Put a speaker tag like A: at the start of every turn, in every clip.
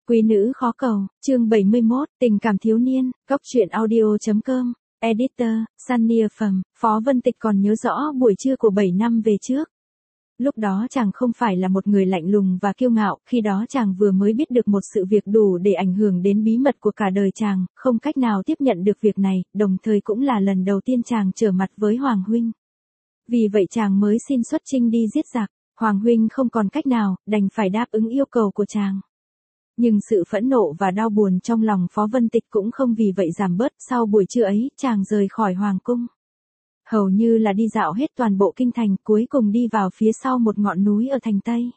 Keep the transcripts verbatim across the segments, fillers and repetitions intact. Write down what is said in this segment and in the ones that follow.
A: Quý nữ khó cầu, chương bảy mươi mốt, tình cảm thiếu niên, góc truyện audio.com, editor, Sunny Phẩm, Phó Vân Tịch còn nhớ rõ buổi trưa của bảy năm về trước. Lúc đó chàng không phải là một người lạnh lùng và kiêu ngạo, khi đó chàng vừa mới biết được một sự việc đủ để ảnh hưởng đến bí mật của cả đời chàng, không cách nào tiếp nhận được việc này, đồng thời cũng là lần đầu tiên chàng trở mặt với Hoàng Huynh. Vì vậy chàng mới xin xuất chinh đi giết giặc, Hoàng Huynh không còn cách nào, đành phải đáp ứng yêu cầu của chàng. Nhưng sự phẫn nộ và đau buồn trong lòng Phó Vân Tịch cũng không vì vậy giảm bớt, sau buổi trưa ấy, chàng rời khỏi Hoàng Cung. Hầu như là đi dạo hết toàn bộ kinh thành, cuối cùng đi vào phía sau một ngọn núi ở thành Tây.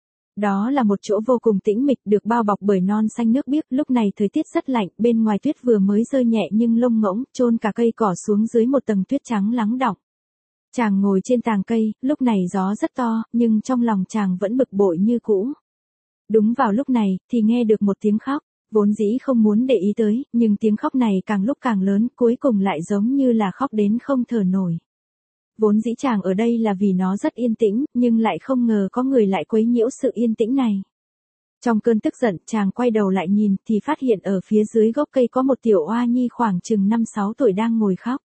A: Đó là một chỗ vô cùng tĩnh mịch, được bao bọc bởi non xanh nước biếc, lúc này thời tiết rất lạnh, bên ngoài tuyết vừa mới rơi nhẹ nhưng lông ngỗng, chôn cả cây cỏ xuống dưới một tầng tuyết trắng lắng đọng. Chàng ngồi trên tàng cây, lúc này gió rất to, nhưng trong lòng chàng vẫn bực bội như cũ. Đúng vào lúc này, thì nghe được một tiếng khóc, vốn dĩ không muốn để ý tới, nhưng tiếng khóc này càng lúc càng lớn, cuối cùng lại giống như là khóc đến không thở nổi. Vốn dĩ chàng ở đây là vì nó rất yên tĩnh, nhưng lại không ngờ có người lại quấy nhiễu sự yên tĩnh này. Trong cơn tức giận, chàng quay đầu lại nhìn, thì phát hiện ở phía dưới gốc cây có một tiểu oa nhi khoảng chừng năm sáu tuổi đang ngồi khóc.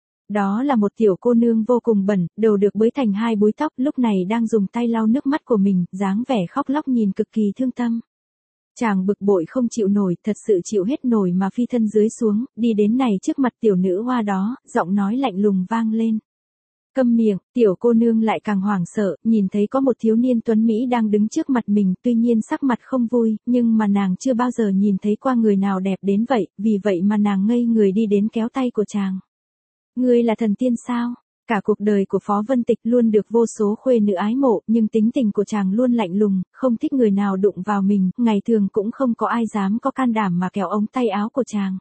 A: Đó là một tiểu cô nương vô cùng bẩn, đầu được bới thành hai búi tóc, lúc này đang dùng tay lau nước mắt của mình, dáng vẻ khóc lóc nhìn cực kỳ thương tâm. Chàng bực bội không chịu nổi, thật sự chịu hết nổi mà phi thân dưới xuống, đi đến này trước mặt tiểu nữ hoa đó, giọng nói lạnh lùng vang lên. Câm miệng, tiểu cô nương lại càng hoảng sợ, nhìn thấy có một thiếu niên tuấn Mỹ đang đứng trước mặt mình, tuy nhiên sắc mặt không vui, nhưng mà nàng chưa bao giờ nhìn thấy qua người nào đẹp đến vậy, vì vậy mà nàng ngây người đi đến kéo tay của chàng. Ngươi là thần tiên sao? Cả cuộc đời của Phó Vân Tịch luôn được vô số khuê nữ ái mộ, nhưng tính tình của chàng luôn lạnh lùng, không thích người nào đụng vào mình, ngày thường cũng không có ai dám có can đảm mà kéo ống tay áo của chàng.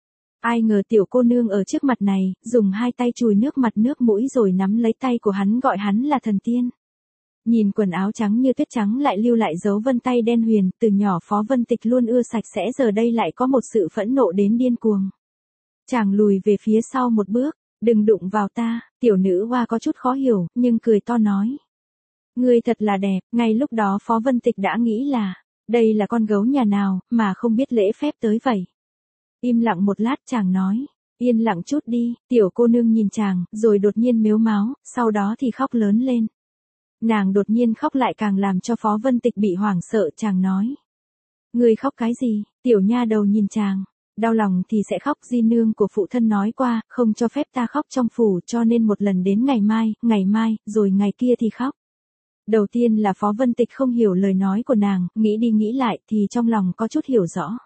A: Ai ngờ tiểu cô nương ở trước mặt này, dùng hai tay chùi nước mặt nước mũi rồi nắm lấy tay của hắn gọi hắn là thần tiên. Nhìn quần áo trắng như tuyết trắng lại lưu lại dấu vân tay đen huyền, từ nhỏ Phó Vân Tịch luôn ưa sạch sẽ, giờ đây lại có một sự phẫn nộ đến điên cuồng. Chàng lùi về phía sau một bước. Đừng đụng vào ta, tiểu nữ hoa có chút khó hiểu, nhưng cười to nói. Ngươi thật là đẹp, ngay lúc đó Phó Vân Tịch đã nghĩ là, đây là con gấu nhà nào, mà không biết lễ phép tới vậy. Im lặng một lát chàng nói, yên lặng chút đi, tiểu cô nương nhìn chàng, rồi đột nhiên mếu máo, sau đó thì khóc lớn lên. Nàng đột nhiên khóc lại càng làm cho Phó Vân Tịch bị hoảng sợ, chàng nói. Ngươi khóc cái gì, tiểu nha đầu nhìn chàng. Đau lòng thì sẽ khóc, di nương của phụ thân nói qua, không cho phép ta khóc trong phủ, cho nên một lần đến ngày mai, ngày mai, rồi ngày kia thì khóc. Đầu tiên là Phó Vân Tịch không hiểu lời nói của nàng, nghĩ đi nghĩ lại thì trong lòng có chút hiểu rõ.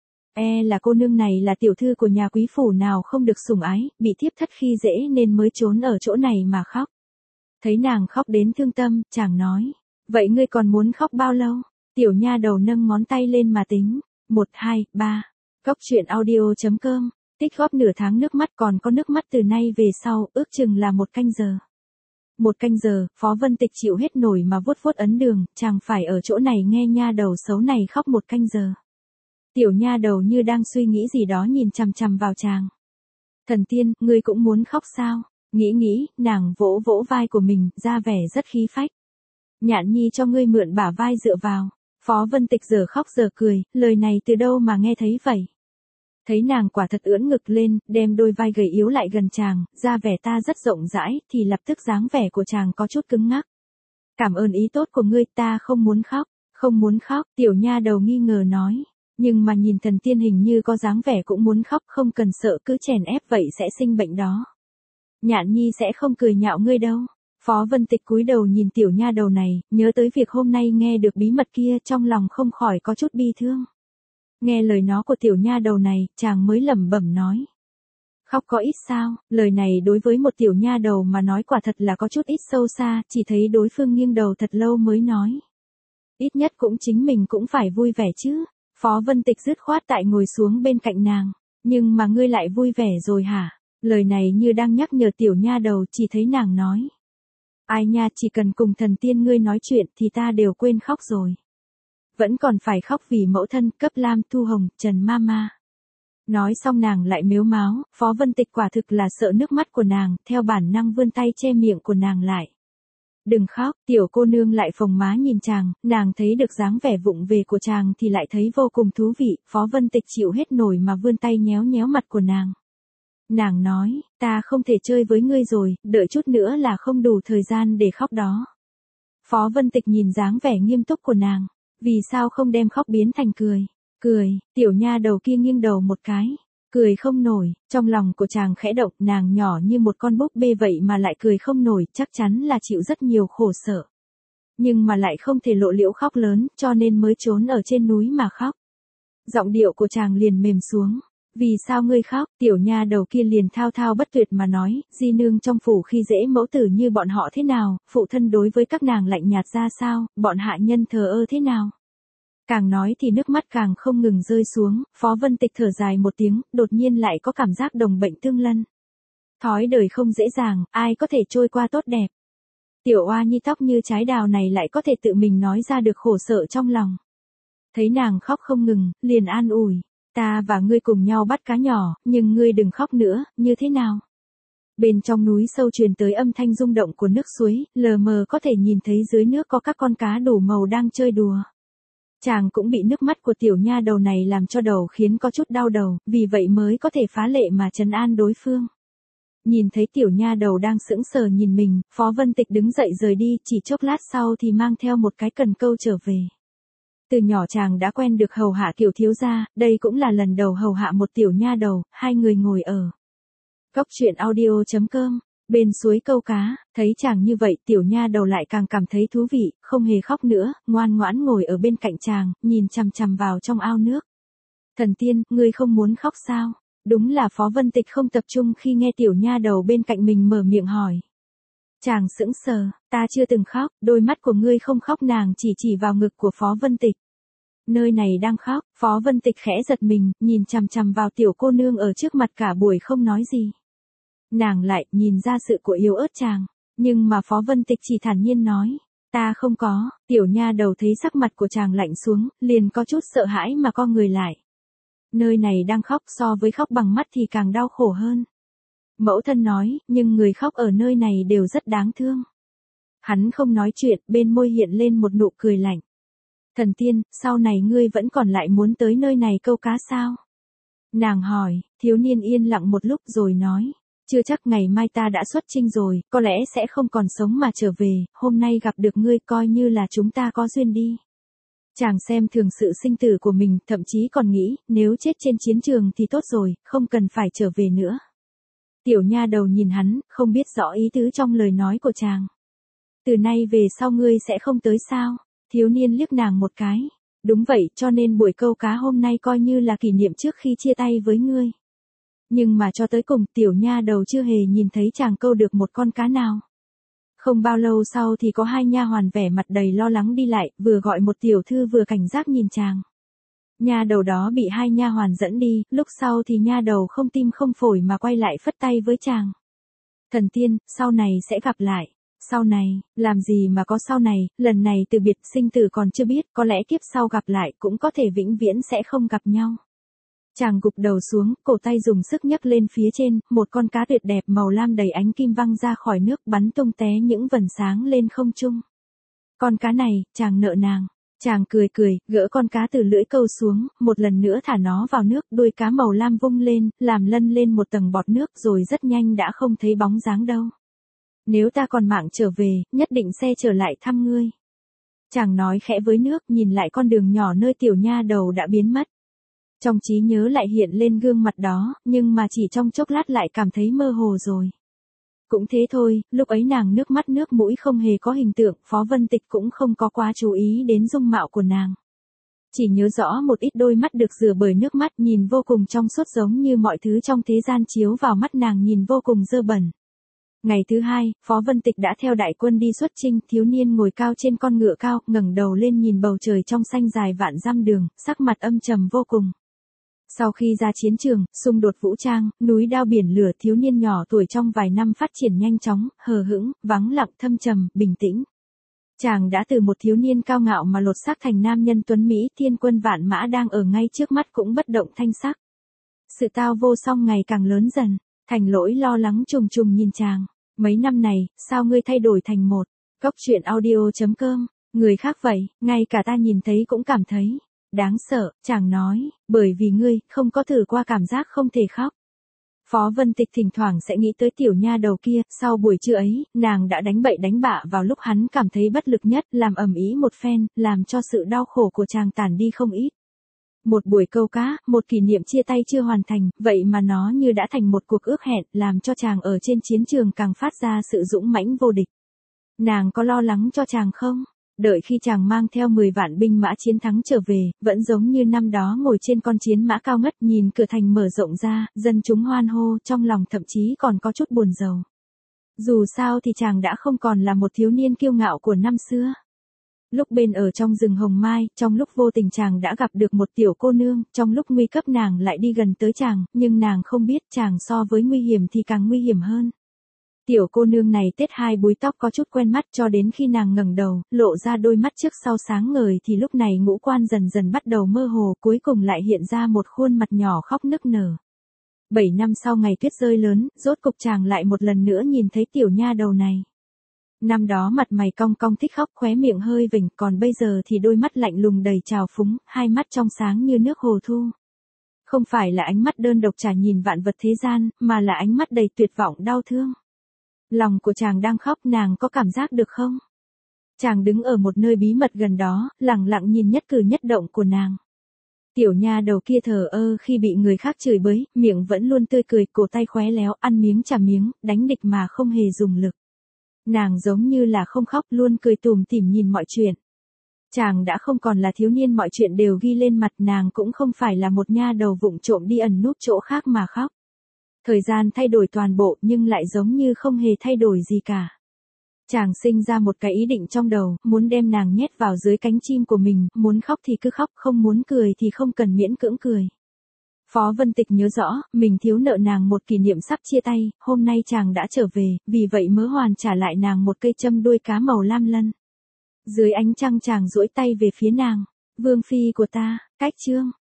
A: E là cô nương này là tiểu thư của nhà quý phủ nào không được sủng ái, bị thiếp thất khi dễ nên mới trốn ở chỗ này mà khóc. Thấy nàng khóc đến thương tâm, chàng nói, vậy ngươi còn muốn khóc bao lâu? Tiểu nha đầu nâng ngón tay lên mà tính, một, hai, ba. Góc truyện audio.com, tích góp nửa tháng nước mắt, còn có nước mắt từ nay về sau, ước chừng là một canh giờ. Một canh giờ, Phó Vân Tịch chịu hết nổi mà vuốt vuốt ấn đường, chàng phải ở chỗ này nghe nha đầu xấu này khóc một canh giờ. Tiểu nha đầu như đang suy nghĩ gì đó nhìn chằm chằm vào chàng. Thần tiên, ngươi cũng muốn khóc sao? Nghĩ nghĩ, nàng vỗ vỗ vai của mình, ra vẻ rất khí phách. Nhạn nhi cho ngươi mượn bả vai dựa vào. Phó Vân Tịch giờ khóc giờ cười, lời này từ đâu mà nghe thấy vậy? Thấy nàng quả thật ưỡn ngực lên, đem đôi vai gầy yếu lại gần chàng, ra vẻ ta rất rộng rãi, thì lập tức dáng vẻ của chàng có chút cứng ngắc. Cảm ơn ý tốt của ngươi, ta không muốn khóc, không muốn khóc, tiểu nha đầu nghi ngờ nói. Nhưng mà nhìn thần tiên hình như có dáng vẻ cũng muốn khóc, không cần sợ, cứ chèn ép vậy sẽ sinh bệnh đó. Nhạn nhi sẽ không cười nhạo ngươi đâu. Phó Vân Tịch cúi đầu nhìn tiểu nha đầu này, nhớ tới việc hôm nay nghe được bí mật kia, trong lòng không khỏi có chút bi thương. Nghe lời nó của tiểu nha đầu này, chàng mới lẩm bẩm nói. Khóc có ít sao, lời này đối với một tiểu nha đầu mà nói quả thật là có chút ít sâu xa, chỉ thấy đối phương nghiêng đầu thật lâu mới nói. Ít nhất cũng chính mình cũng phải vui vẻ chứ. Phó Vân Tịch dứt khoát tại ngồi xuống bên cạnh nàng. Nhưng mà ngươi lại vui vẻ rồi hả? Lời này như đang nhắc nhở tiểu nha đầu, chỉ thấy nàng nói. Ai nha, chỉ cần cùng thần tiên ngươi nói chuyện thì ta đều quên khóc rồi. Vẫn còn phải khóc vì mẫu thân, Cấp Lam, Thu Hồng, Trần Mama. Nói xong nàng lại mếu máo, Phó Vân Tịch quả thực là sợ nước mắt của nàng, theo bản năng vươn tay che miệng của nàng lại. Đừng khóc, tiểu cô nương lại phồng má nhìn chàng, nàng thấy được dáng vẻ vụng về của chàng thì lại thấy vô cùng thú vị, Phó Vân Tịch chịu hết nổi mà vươn tay nhéo nhéo mặt của nàng. Nàng nói, ta không thể chơi với ngươi rồi, đợi chút nữa là không đủ thời gian để khóc đó. Phó Vân Tịch nhìn dáng vẻ nghiêm túc của nàng, vì sao không đem khóc biến thành cười, cười, tiểu nha đầu kia nghiêng đầu một cái. Cười không nổi, trong lòng của chàng khẽ động, nàng nhỏ như một con búp bê vậy mà lại cười không nổi, chắc chắn là chịu rất nhiều khổ sở. Nhưng mà lại không thể lộ liễu khóc lớn, cho nên mới trốn ở trên núi mà khóc. Giọng điệu của chàng liền mềm xuống. Vì sao ngươi khóc? Tiểu nha đầu kia liền thao thao bất tuyệt mà nói, di nương trong phủ khi dễ mẫu tử như bọn họ thế nào, phụ thân đối với các nàng lạnh nhạt ra sao, bọn hạ nhân thờ ơ thế nào. Càng nói thì nước mắt càng không ngừng rơi xuống, Phó Vân Tịch thở dài một tiếng, đột nhiên lại có cảm giác đồng bệnh tương lân. Thói đời không dễ dàng, ai có thể trôi qua tốt đẹp. Tiểu oa nhi tóc như trái đào này lại có thể tự mình nói ra được khổ sở trong lòng. Thấy nàng khóc không ngừng, liền an ủi, ta và ngươi cùng nhau bắt cá nhỏ, nhưng ngươi đừng khóc nữa, như thế nào? Bên trong núi sâu truyền tới âm thanh rung động của nước suối, lờ mờ có thể nhìn thấy dưới nước có các con cá đủ màu đang chơi đùa. Chàng cũng bị nước mắt của tiểu nha đầu này làm cho đầu khiến có chút đau đầu, vì vậy mới có thể phá lệ mà trấn an đối phương. Nhìn thấy tiểu nha đầu đang sững sờ nhìn mình, Phó Vân Tịch đứng dậy rời đi, chỉ chốc lát sau thì mang theo một cái cần câu trở về. Từ nhỏ chàng đã quen được hầu hạ kiểu thiếu gia, đây cũng là lần đầu hầu hạ một tiểu nha đầu, hai người ngồi ở góc truyện audio chấm com. Bên suối câu cá, thấy chàng như vậy tiểu nha đầu lại càng cảm thấy thú vị, không hề khóc nữa, ngoan ngoãn ngồi ở bên cạnh chàng, nhìn chằm chằm vào trong ao nước. Thần tiên, ngươi không muốn khóc sao? Đúng là Phó Vân Tịch không tập trung khi nghe tiểu nha đầu bên cạnh mình mở miệng hỏi. Chàng sững sờ, ta chưa từng khóc, đôi mắt của ngươi không khóc, nàng chỉ chỉ vào ngực của Phó Vân Tịch. Nơi này đang khóc, Phó Vân Tịch khẽ giật mình, nhìn chằm chằm vào tiểu cô nương ở trước mặt cả buổi không nói gì. Nàng lại nhìn ra sự của yếu ớt chàng, nhưng mà Phó Vân Tịch chỉ thản nhiên nói, ta không có, tiểu nha đầu thấy sắc mặt của chàng lạnh xuống, liền có chút sợ hãi mà co người lại. Nơi này đang khóc, so với khóc bằng mắt thì càng đau khổ hơn. Mẫu thân nói, nhưng người khóc ở nơi này đều rất đáng thương. Hắn không nói chuyện, bên môi hiện lên một nụ cười lạnh. Thần tiên, sau này ngươi vẫn còn lại muốn tới nơi này câu cá sao? Nàng hỏi, thiếu niên yên lặng một lúc rồi nói. Chưa chắc ngày mai ta đã xuất chinh rồi, có lẽ sẽ không còn sống mà trở về, hôm nay gặp được ngươi coi như là chúng ta có duyên đi. Chàng xem thường sự sinh tử của mình, thậm chí còn nghĩ, nếu chết trên chiến trường thì tốt rồi, không cần phải trở về nữa. Tiểu nha đầu nhìn hắn, không biết rõ ý tứ trong lời nói của chàng. Từ nay về sau ngươi sẽ không tới sao? Thiếu niên liếc nàng một cái. Đúng vậy, cho nên buổi câu cá hôm nay coi như là kỷ niệm trước khi chia tay với ngươi. Nhưng mà cho tới cùng tiểu nha đầu chưa hề nhìn thấy chàng câu được một con cá nào. Không bao lâu sau thì có hai nha hoàn vẻ mặt đầy lo lắng đi lại, vừa gọi một tiểu thư vừa cảnh giác nhìn chàng. Nha đầu đó bị hai nha hoàn dẫn đi, lúc sau thì nha đầu không tim không phổi mà quay lại phất tay với chàng. Thần tiên, sau này sẽ gặp lại. Sau này, làm gì mà có sau này, lần này từ biệt sinh tử còn chưa biết, có lẽ kiếp sau gặp lại cũng có thể vĩnh viễn sẽ không gặp nhau. Chàng gục đầu xuống, cổ tay dùng sức nhấc lên phía trên, một con cá tuyệt đẹp màu lam đầy ánh kim văng ra khỏi nước bắn tung té những vầng sáng lên không trung. Con cá này, chàng nợ nàng. Chàng cười cười, gỡ con cá từ lưỡi câu xuống, một lần nữa thả nó vào nước, đuôi cá màu lam vung lên, làm lân lên một tầng bọt nước rồi rất nhanh đã không thấy bóng dáng đâu. Nếu ta còn mạng trở về, nhất định sẽ trở lại thăm ngươi. Chàng nói khẽ với nước, nhìn lại con đường nhỏ nơi tiểu nha đầu đã biến mất. Trong trí nhớ lại hiện lên gương mặt đó, nhưng mà chỉ trong chốc lát lại cảm thấy mơ hồ rồi. Cũng thế thôi, lúc ấy nàng nước mắt nước mũi không hề có hình tượng, Phó Vân Tịch cũng không có quá chú ý đến dung mạo của nàng. Chỉ nhớ rõ một ít đôi mắt được rửa bởi nước mắt nhìn vô cùng trong suốt giống như mọi thứ trong thế gian chiếu vào mắt nàng nhìn vô cùng dơ bẩn. Ngày thứ hai, Phó Vân Tịch đã theo đại quân đi xuất chinh, thiếu niên ngồi cao trên con ngựa cao, ngẩng đầu lên nhìn bầu trời trong xanh dài vạn dặm đường, sắc mặt âm trầm vô cùng. Sau khi ra chiến trường, xung đột vũ trang, núi đao biển lửa, thiếu niên nhỏ tuổi trong vài năm phát triển nhanh chóng, hờ hững, vắng lặng, thâm trầm, bình tĩnh. Chàng đã từ một thiếu niên cao ngạo mà lột xác thành nam nhân tuấn Mỹ, thiên quân vạn mã đang ở ngay trước mắt cũng bất động thanh sắc. Sự tao vô song ngày càng lớn dần, Thành Lỗi lo lắng trùng trùng nhìn chàng. Mấy năm này, sao ngươi thay đổi thành một Cốc truyện audio chấm com, người khác vậy, ngay cả ta nhìn thấy cũng cảm thấy đáng sợ, chàng nói, bởi vì ngươi không có thử qua cảm giác không thể khóc. Phó Vân Tịch thỉnh thoảng sẽ nghĩ tới tiểu nha đầu kia, sau buổi trưa ấy, nàng đã đánh bậy đánh bạ vào lúc hắn cảm thấy bất lực nhất, làm ầm ĩ một phen, làm cho sự đau khổ của chàng tản đi không ít. Một buổi câu cá, một kỷ niệm chia tay chưa hoàn thành, vậy mà nó như đã thành một cuộc ước hẹn, làm cho chàng ở trên chiến trường càng phát ra sự dũng mãnh vô địch. Nàng có lo lắng cho chàng không? Đợi khi chàng mang theo mười vạn binh mã chiến thắng trở về, vẫn giống như năm đó ngồi trên con chiến mã cao ngất nhìn cửa thành mở rộng ra, dân chúng hoan hô, trong lòng thậm chí còn có chút buồn rầu. Dù sao thì chàng đã không còn là một thiếu niên kiêu ngạo của năm xưa. Lúc bên ở trong rừng hồng mai, trong lúc vô tình chàng đã gặp được một tiểu cô nương, trong lúc nguy cấp nàng lại đi gần tới chàng, nhưng nàng không biết chàng so với nguy hiểm thì càng nguy hiểm hơn. Tiểu cô nương này tết hai búi tóc có chút quen mắt cho đến khi nàng ngẩng đầu, lộ ra đôi mắt trước sau sáng ngời thì lúc này ngũ quan dần dần bắt đầu mơ hồ, cuối cùng lại hiện ra một khuôn mặt nhỏ khóc nức nở. Bảy năm sau ngày tuyết rơi lớn, rốt cục chàng lại một lần nữa nhìn thấy tiểu nha đầu này. Năm đó mặt mày cong cong thích khóc, khóe miệng hơi vểnh, còn bây giờ thì đôi mắt lạnh lùng đầy trào phúng, hai mắt trong sáng như nước hồ thu. Không phải là ánh mắt đơn độc trả nhìn vạn vật thế gian, mà là ánh mắt đầy tuyệt vọng đau thương. Lòng của chàng đang khóc, nàng có cảm giác được không? Chàng đứng ở một nơi bí mật gần đó, lặng lặng nhìn nhất cử nhất động của nàng. Tiểu nha đầu kia thờ ơ khi bị người khác chửi bới, miệng vẫn luôn tươi cười, cổ tay khéo léo, ăn miếng trả miếng, đánh địch mà không hề dùng lực. Nàng giống như là không khóc, luôn cười tủm tỉm nhìn mọi chuyện. Chàng đã không còn là thiếu niên mọi chuyện đều ghi lên mặt, nàng cũng không phải là một nha đầu vụng trộm đi ẩn núp chỗ khác mà khóc. Thời gian thay đổi toàn bộ nhưng lại giống như không hề thay đổi gì cả. Chàng sinh ra một cái ý định trong đầu, muốn đem nàng nhét vào dưới cánh chim của mình, muốn khóc thì cứ khóc, không muốn cười thì không cần miễn cưỡng cười. Phó Vân Tịch nhớ rõ, mình thiếu nợ nàng một kỷ niệm sắp chia tay, hôm nay chàng đã trở về, vì vậy mớ hoàn trả lại nàng một cây châm đuôi cá màu lam lân. Dưới ánh trăng chàng duỗi tay về phía nàng, vương phi của ta, cách chương.